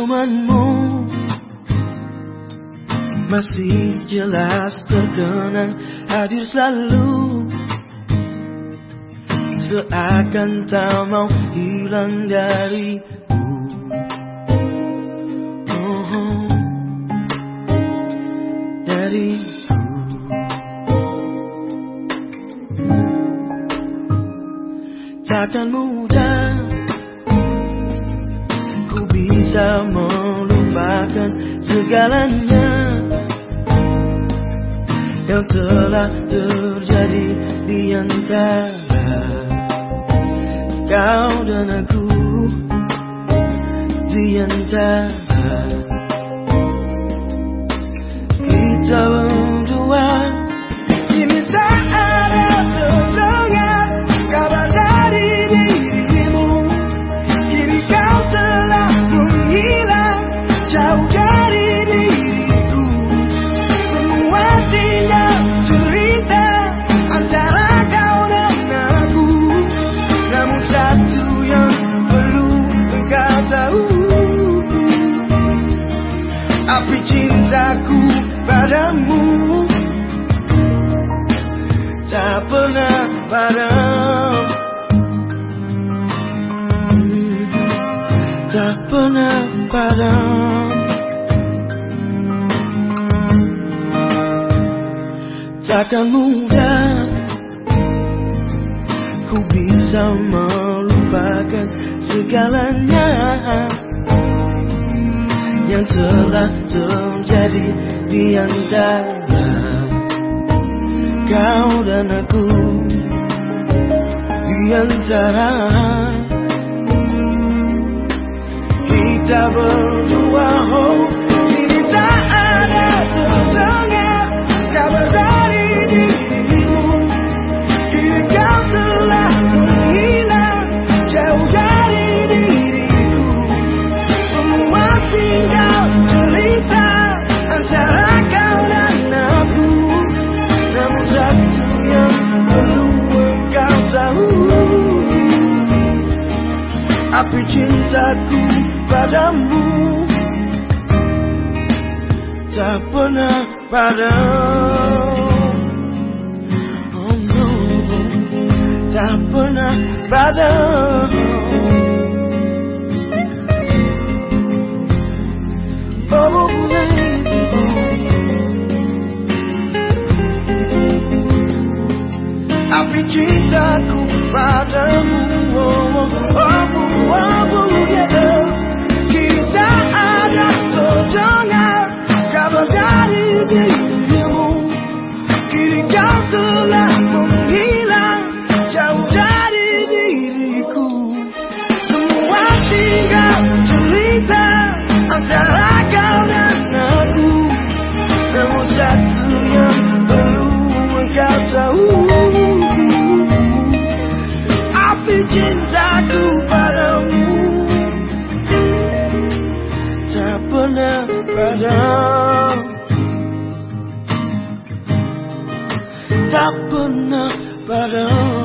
Senyumanmu masih jelas terkenang, hadir selalu, seakan tak mau hilang dariku. Dariku. Takkan mudah ku bisa melupakan segalanya yang telah terjadi di antara kau dan aku, di antara kita berdua. Kini tak ada terdengar kabar dari dirimu, kini kau telah menghilang jauh dari diriku. Semua tinggal cerita antara kau dan aku, namun satu yang perlu engkau tahu, api cintaku padamu tak pernah padam, tak pernah padam. Takkan mudah ku bisa melupakan segalanya yang telah terjadi di antara kau dan aku, di antara kita berdua. Kini tak ada terdengar kabar dari dirimu, kini kau telah menghilang jauh dari diriku. Semua tinggal cerita antara kau dan aku, namun satu yang perlu engkau tahu, api cintaku padamu tak pernah padam. Oh no, tak pernah padam. Oh baby, api cintaku padamu. Oh, oh, oh, oh, yeah. Kita ada terdengar kabar dari dirimu, kini kau telah menghilang jauh dari diriku. Semua tinggal cerita antara kau dan aku, namun satu yang perlu engkau tahu, api cintaku padamu tak pernah padam, tak pernah padam.